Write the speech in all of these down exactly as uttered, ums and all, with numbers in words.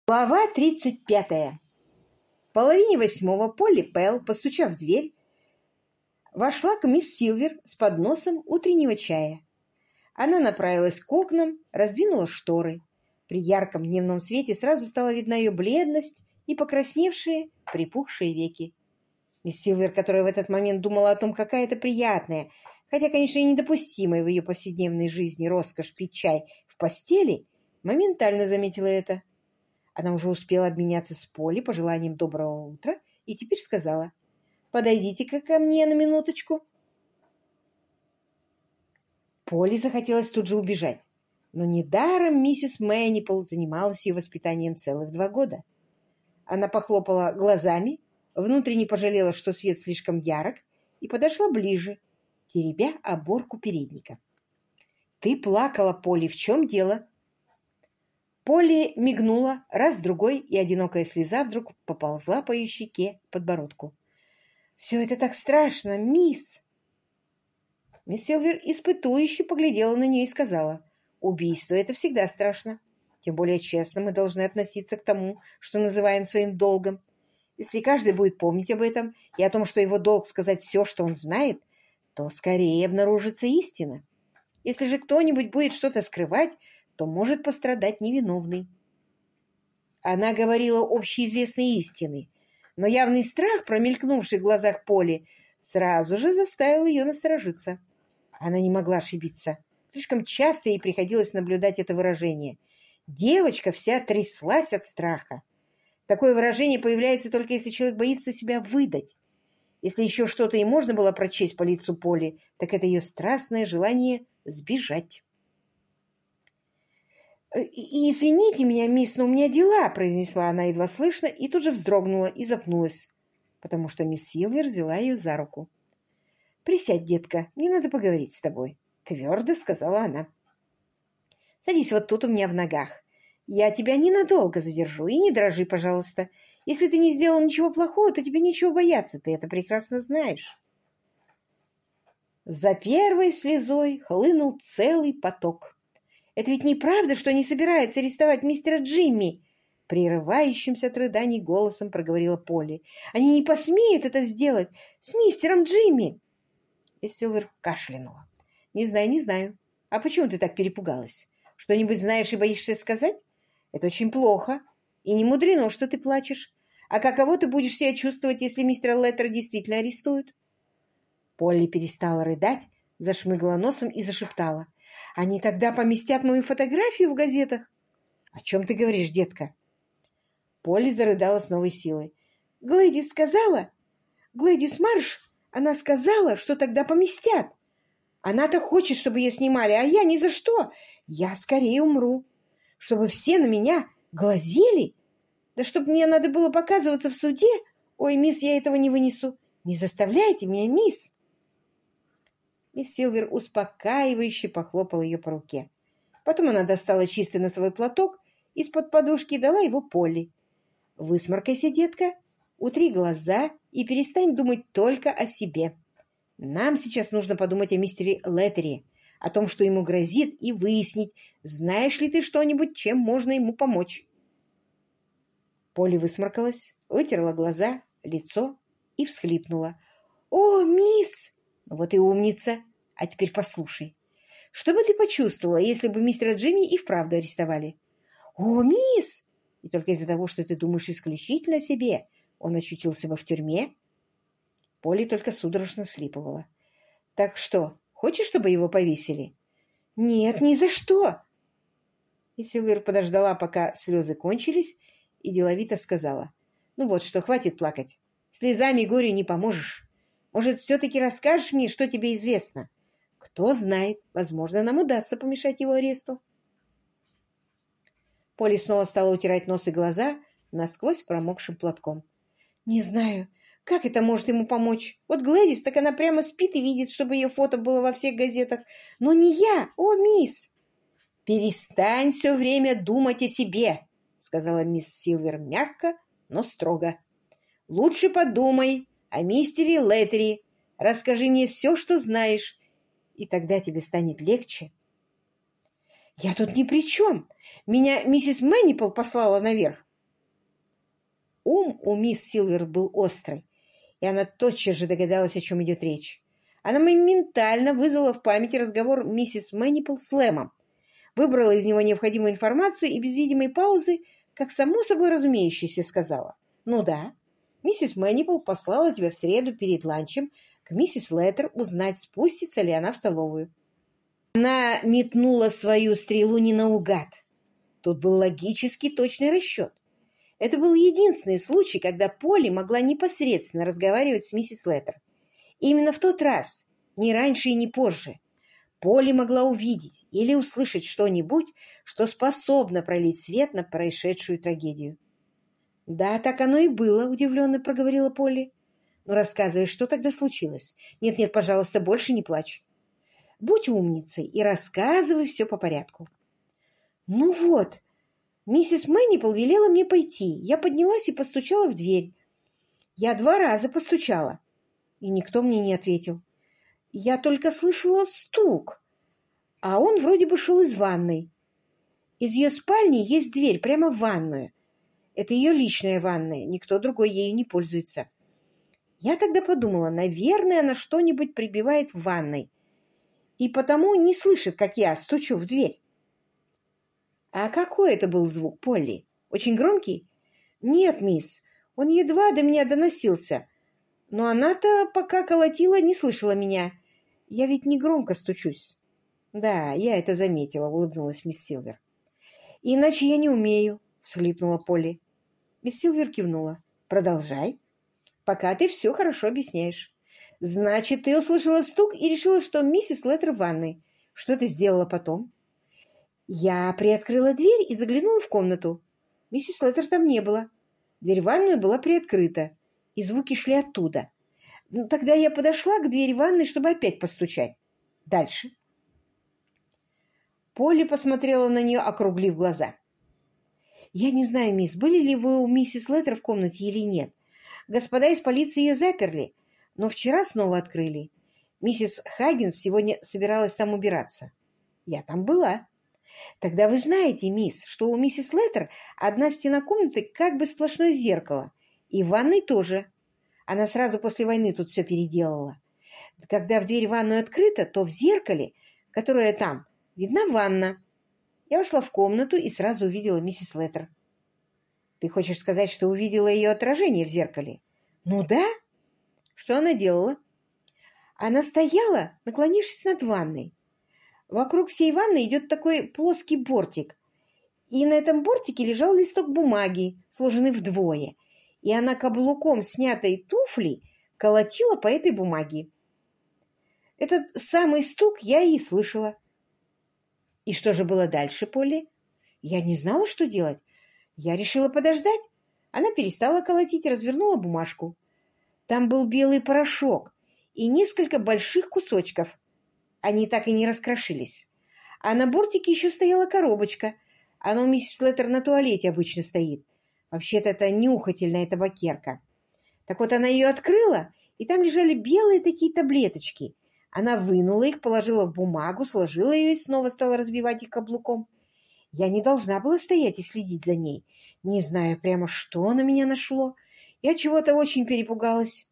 Глава тридцать пятая. В половине восьмого Полли Пэл, постучав в дверь, вошла к мисс Силвер с подносом утреннего чая. Она направилась к окнам, раздвинула шторы. При ярком дневном свете сразу стала видна ее бледность и покрасневшие, припухшие веки. Мисс Силвер, которая в этот момент думала о том, какая это приятная, хотя, конечно, и недопустимая в ее повседневной жизни роскошь пить чай в постели, моментально заметила это. Она уже успела обменяться с Полли пожеланием доброго утра и теперь сказала: «Подойдите-ка ко мне на минуточку». Полли захотелось тут же убежать, но недаром миссис Мэннипл занималась ее воспитанием целых два года. Она похлопала глазами, внутренне пожалела, что свет слишком ярок, и подошла ближе, теребя оборку передника. «Ты плакала, Полли, в чем дело?» Полли мигнула раз-другой, и одинокая слеза вдруг поползла по ее щеке к подбородку. «Все это так страшно, мисс!» Мисс Силвер испытующе поглядела на нее и сказала: «Убийство — это всегда страшно. Тем более честно мы должны относиться к тому, что называем своим долгом. Если каждый будет помнить об этом и о том, что его долг сказать все, что он знает, то скорее обнаружится истина. Если же кто-нибудь будет что-то скрывать, то может пострадать невиновный». Она говорила общеизвестные истины, но явный страх, промелькнувший в глазах Полли, сразу же заставил ее насторожиться. Она не могла ошибиться. Слишком часто ей приходилось наблюдать это выражение. Девочка вся тряслась от страха. Такое выражение появляется только если человек боится себя выдать. Если еще что-то и можно было прочесть по лицу Полли, так это ее страстное желание сбежать. «И извините меня, мисс, но у меня дела», — произнесла она едва слышно, и тут же вздрогнула и запнулась, потому что мисс Силвер взяла ее за руку. «Присядь, детка, мне надо поговорить с тобой», — твердо сказала она. «Садись вот тут у меня в ногах. Я тебя ненадолго задержу, и не дрожи, пожалуйста. Если ты не сделал ничего плохого, то тебе нечего бояться, ты это прекрасно знаешь». За первой слезой хлынул целый поток. «Это ведь неправда, что они собираются арестовать мистера Джимми?» Прерывающимся от рыданий голосом проговорила Полли. «Они не посмеют это сделать с мистером Джимми!» И Силвер кашлянула. «Не знаю, не знаю. А почему ты так перепугалась? Что-нибудь знаешь и боишься сказать? Это очень плохо. И не мудрено, что ты плачешь. А каково ты будешь себя чувствовать, если мистера Леттера действительно арестуют?» Полли перестала рыдать, зашмыгла носом и зашептала: «Они тогда поместят мою фотографию в газетах». «О чем ты говоришь, детка?» Полли зарыдала с новой силой. «Глэдис сказала, Глэдис Марш, она сказала, что тогда поместят. Она-то хочет, чтобы ее снимали, а я ни за что. Я скорее умру. Чтобы все на меня глазели? Да чтобы мне надо было показываться в суде? Ой, мисс, я этого не вынесу. Не заставляйте меня, мисс!» Мисс Силвер успокаивающе похлопала ее по руке. Потом она достала чистый носовой платок из-под подушки и дала его Полли. «Высморкайся, детка, утри глаза и перестань думать только о себе. Нам сейчас нужно подумать о мистере Леттере, о том, что ему грозит, и выяснить, знаешь ли ты что-нибудь, чем можно ему помочь». Полли высморкалась, вытерла глаза, лицо и всхлипнула. «О, мисс! Вот и умница! А теперь послушай. Что бы ты почувствовала, если бы мистера Джимми и вправду арестовали?» «О, мисс! И только из-за того, что ты думаешь исключительно о себе, он очутился бы в тюрьме?» Полли только судорожно всхлипывала. «Так что, хочешь, чтобы его повесили?» «Нет, ни за что!» И Силвер подождала, пока слезы кончились, и деловито сказала: «Ну вот что, хватит плакать. Слезами горю не поможешь. Может, все-таки расскажешь мне, что тебе известно? Кто знает, возможно, нам удастся помешать его аресту». Полли снова стала утирать нос и глаза насквозь промокшим платком. «Не знаю, как это может ему помочь. Вот Глэдис, так она прямо спит и видит, чтобы ее фото было во всех газетах. Но не я, о, мисс!» «Перестань все время думать о себе», — сказала мисс Силвер мягко, но строго. «Лучше подумай о мистере Леттере. Расскажи мне все, что знаешь, и тогда тебе станет легче». «Я тут ни при чем. Меня миссис Мэннипл послала наверх. Ум у мисс Силвер был острый, и она тотчас же догадалась, о чем идет речь. Она моментально вызвала в памяти разговор миссис Мэннипл с Лэмом, выбрала из него необходимую информацию и без видимой паузы, как само собой разумеющееся, сказала: «Ну да, миссис Мэннипл послала тебя в среду перед ланчем к миссис Леттер узнать, спустится ли она в столовую». Она метнула свою стрелу не наугад. Тут был логический точный расчет. Это был единственный случай, когда Полли могла непосредственно разговаривать с миссис Леттер. И именно в тот раз, ни раньше и ни позже, Полли могла увидеть или услышать что-нибудь, что способно пролить свет на происшедшую трагедию. «Да, так оно и было», — удивленно проговорила Полли. «Ну, рассказывай, что тогда случилось? Нет-нет, пожалуйста, больше не плачь. Будь умницей и рассказывай все по порядку». «Ну вот, миссис Мэннипл велела мне пойти. Я поднялась и постучала в дверь. Я два раза постучала, и никто мне не ответил. Я только слышала стук, а он вроде бы шел из ванной. Из ее спальни есть дверь прямо в ванную. Это ее личная ванная, никто другой ею не пользуется. Я тогда подумала, наверное, она что-нибудь прибивает в ванной, и потому не слышит, как я стучу в дверь». «А какой это был звук, Полли? Очень громкий?» «Нет, мисс, он едва до меня доносился. Но она-то, пока колотила, не слышала меня. Я ведь не громко стучусь». «Да, я это заметила», — улыбнулась мисс Силвер. «Иначе я не умею», — всхлипнула Полли. Мисс Силвер кивнула. «Продолжай, пока ты все хорошо объясняешь. Значит, ты услышала стук и решила, что миссис Леттер в ванной. Что ты сделала потом?» «Я приоткрыла дверь и заглянула в комнату. Миссис Леттер там не было. Дверь в ванную была приоткрыта, и звуки шли оттуда. Ну, тогда я подошла к двери ванной, чтобы опять постучать. Дальше». Полли посмотрела на нее, округлив глаза. «Я не знаю, мисс, были ли вы у миссис Леттер в комнате или нет. Господа из полиции ее заперли, но вчера снова открыли. Миссис Хаггинс сегодня собиралась там убираться. Я там была. Тогда вы знаете, мисс, что у миссис Леттер одна стена комнаты как бы сплошное зеркало, и в ванной тоже. Она сразу после войны тут все переделала. Когда в дверь в ванную открыта, то в зеркале, которое там, видна ванна. Я вошла в комнату и сразу увидела миссис Леттер». «Ты хочешь сказать, что увидела ее отражение в зеркале?» «Ну да». «Что она делала?» «Она стояла, наклонившись над ванной. Вокруг всей ванны идет такой плоский бортик, и на этом бортике лежал листок бумаги, сложенный вдвое, и она каблуком снятой туфли колотила по этой бумаге. Этот самый стук я и слышала». «И что же было дальше, Полли?» «Я не знала, что делать. Я решила подождать». Она перестала колотить и развернула бумажку. Там был белый порошок и несколько больших кусочков. Они так и не раскрошились. А на бортике еще стояла коробочка. Она у миссис Леттер на туалете обычно стоит. Вообще-то это нюхательная табакерка. Так вот, она ее открыла, и там лежали белые такие таблеточки. Она вынула их, положила в бумагу, сложила ее и снова стала разбивать их каблуком. Я не должна была стоять и следить за ней, не зная прямо, что на меня нашло. Я чего-то очень перепугалась».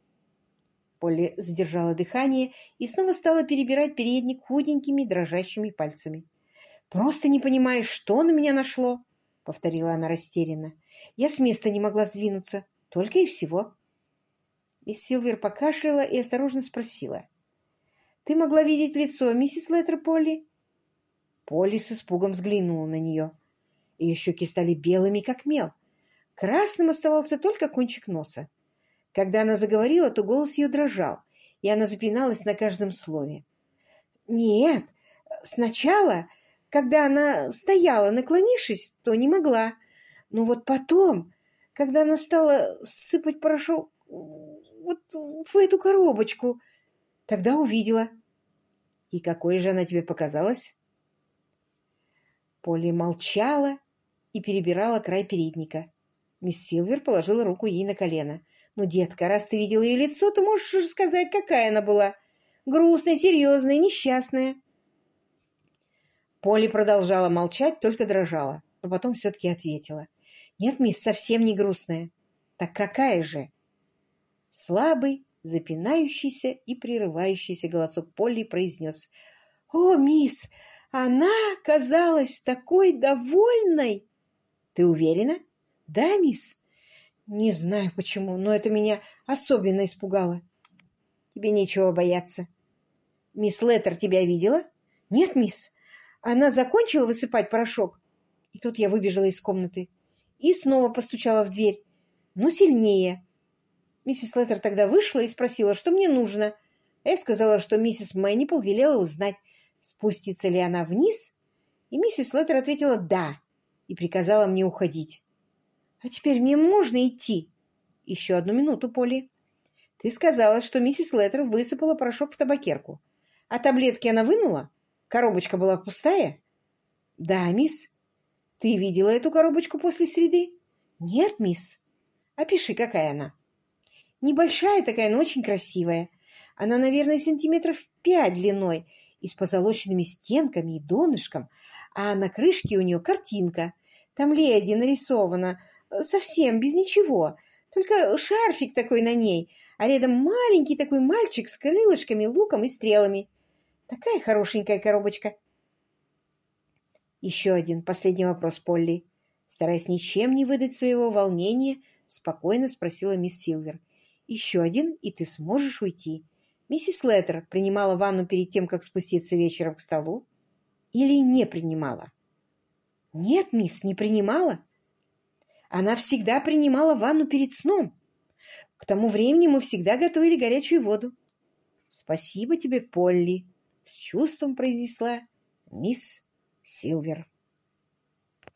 Полли задержала дыхание и снова стала перебирать передник худенькими дрожащими пальцами. «Просто не понимаю, что на меня нашло», — повторила она растерянно. «Я с места не могла сдвинуться, только и всего». Мисс Силвер покашляла и осторожно спросила: «Ты могла видеть лицо миссис Леттер, Полли?» Полли с испугом взглянула на нее. Ее щеки стали белыми, как мел. Красным оставался только кончик носа. Когда она заговорила, то голос ее дрожал, и она запиналась на каждом слове. «Нет, сначала, когда она стояла, наклонившись, то не могла. Но вот потом, когда она стала сыпать порошок вот в эту коробочку, тогда увидела». «И какой же она тебе показалась?» Полли молчала и перебирала край передника. Мисс Силвер положила руку ей на колено. «Ну, детка, раз ты видела ее лицо, то можешь же сказать, какая она была. Грустная, серьезная, несчастная». Полли продолжала молчать, только дрожала, но потом все-таки ответила: «Нет, мисс, совсем не грустная. Так какая же? Слабый, запинающийся и прерывающийся голосок Полли произнес. «О, мисс, она казалась такой довольной!» «Ты уверена?» «Да, мисс». «Не знаю почему, но это меня особенно испугало». «Тебе нечего бояться». «Мисс Леттер тебя видела?» «Нет, мисс. Она закончила высыпать порошок». И тут я выбежала из комнаты и снова постучала в дверь, но сильнее. Миссис Леттер тогда вышла и спросила, что мне нужно. Я сказала, что миссис Мэннипл велела узнать, спустится ли она вниз, и миссис Леттер ответила «да» и приказала мне уходить. «А теперь мне можно идти?» «Еще одну минуту, Полли. Ты сказала, что миссис Леттер высыпала порошок в табакерку. А таблетки она вынула? Коробочка была пустая?» «Да, мисс». «Ты видела эту коробочку после среды?» «Нет, мисс». «Опиши, какая она». «Небольшая такая, но очень красивая. Она, наверное, сантиметров пять длиной и с позолоченными стенками и донышком, а на крышке у нее картинка. Там леди нарисована, совсем без ничего, только шарфик такой на ней, а рядом маленький такой мальчик с крылышками, луком и стрелами. Такая хорошенькая коробочка». Еще один, последний вопрос, Полли. Стараясь ничем не выдать своего волнения, спокойно спросила мисс Силвер. Еще один, и ты сможешь уйти. Миссис Леттер принимала ванну перед тем, как спуститься вечером к столу? Или не принимала? Нет, мисс, не принимала. Она всегда принимала ванну перед сном. К тому времени мы всегда готовили горячую воду. Спасибо тебе, Полли, с чувством произнесла мисс Силвер.